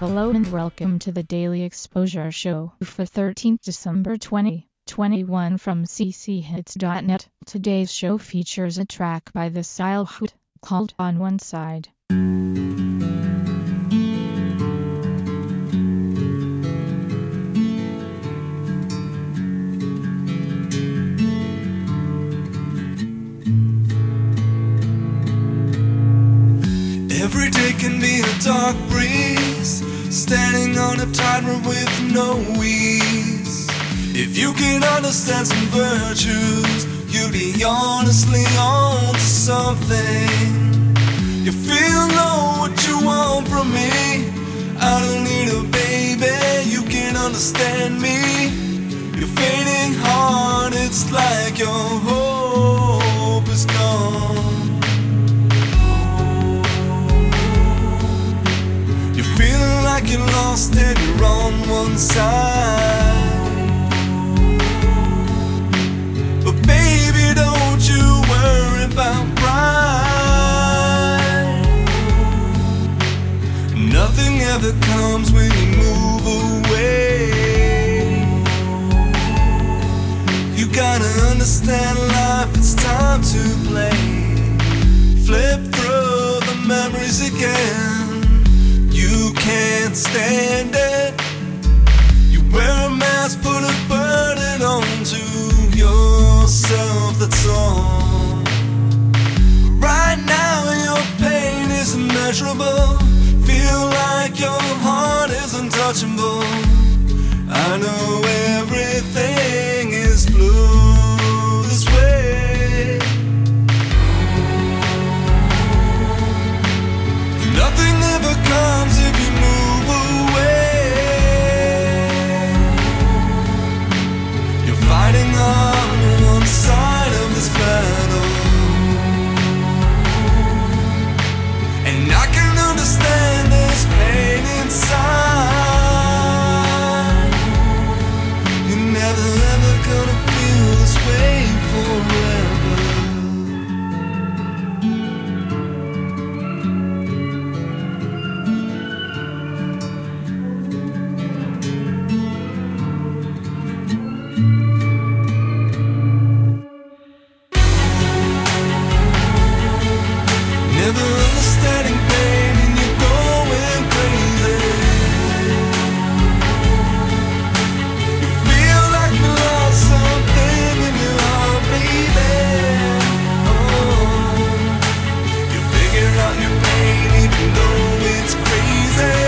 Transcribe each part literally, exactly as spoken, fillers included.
Hello and welcome to the Daily Exposure Show for thirteenth December twenty twenty-one from c c hits dot net. Today's show features a track by the Style Hoot called On One Side. Every day can be a dark breeze, standing on a tightrope with no ease. If you can understand some virtues, you'll be honestly on to something. You feel know what you want from me. I don't need a baby, you can understand me. You're fading hard, it's like your hope is gone. Feeling like you're lost and you're on one side. But baby, don't you worry about pride. Nothing ever comes when you move away. You gotta understand life, it's time to play. Flip through the memories again. You can't stand it. You wear a mask, put a burden onto yourself, that's all. Right now your pain is immeasurable. Feel like your heart is untouchable. I know everything is blue this way. Nothing ever comes if you move away. You're fighting on one side of this battle, and I can understand this pain inside. You're never ever gonna feel this way forever. Never understanding pain and you're going crazy. You feel like you lost something in your heart, baby. Oh, you figure out your pain even though it's crazy.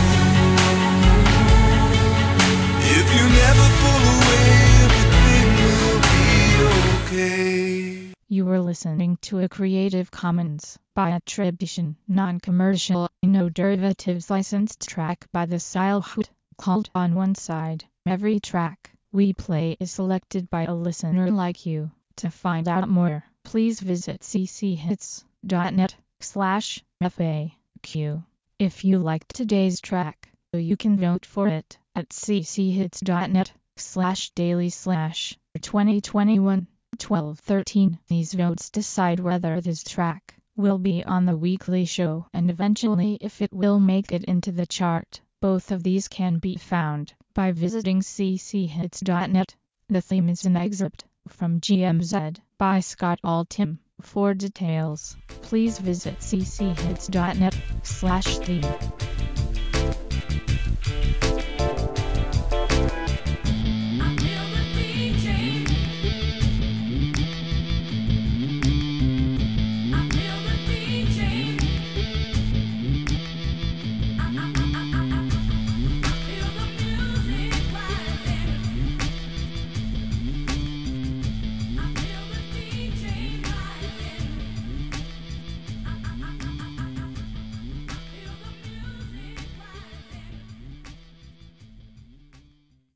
If you never pull away, everything will be okay. You were listening to a Creative Commons by attribution, non-commercial, no derivatives licensed track by the Style Hoot called On One Side. Every track we play is selected by a listener like you. To find out more, please visit c c hits dot net slash F A Q. If you liked today's track, you can vote for it at c c hits dot net slash daily slash twenty twenty-one twelve thirteen. These votes decide whether this track will be on the weekly show and eventually if it will make it into the chart. Both of these can be found by visiting c c hits dot net. The theme is an excerpt from G M Z by Scott Altham. For details, please visit c c hits dot net slash theme.